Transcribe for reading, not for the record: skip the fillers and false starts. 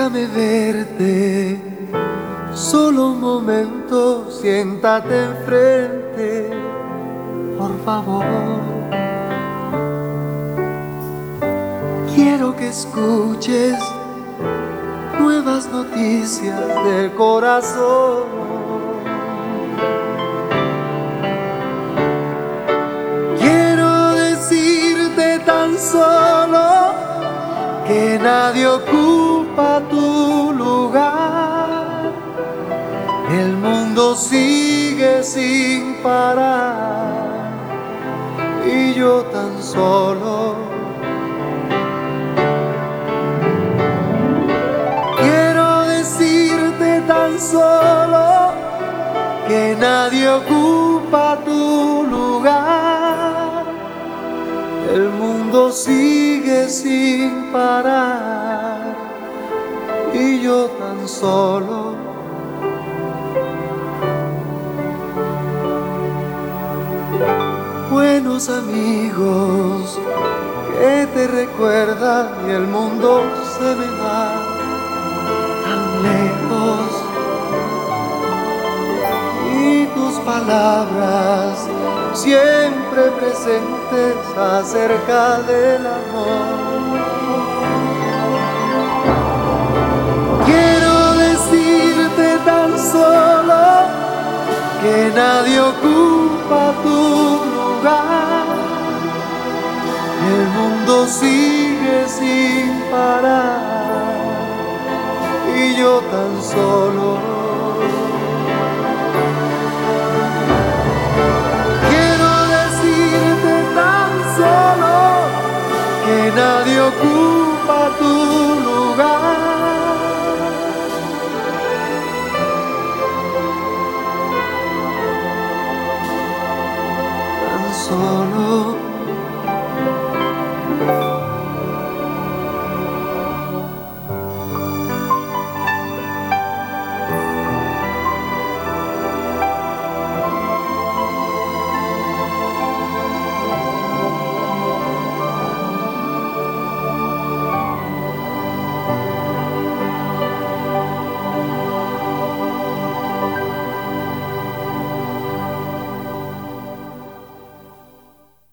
Déjame verte, solo un momento, siéntate enfrente, por favor. Quiero que escuches nuevas noticias del corazón. Quiero decirte tan solo que nadie ocupa tu lugar. El mundo sigue sin parar y yo tan solo. Quiero decirte tan solo que nadie ocupa tu lugar. El mundo sigue sin parar y yo tan solo. Buenos amigos que te recuerdan y el mundo se me va tan lejos, y tus palabras siempre presentes acerca del amor. Quiero decirte tan solo que nadie ocupa tu lugar. El mundo sigue sin parar y yo tan solo. Quiero decirte tan solo que nadie ocupa tu lugar. Tan solo.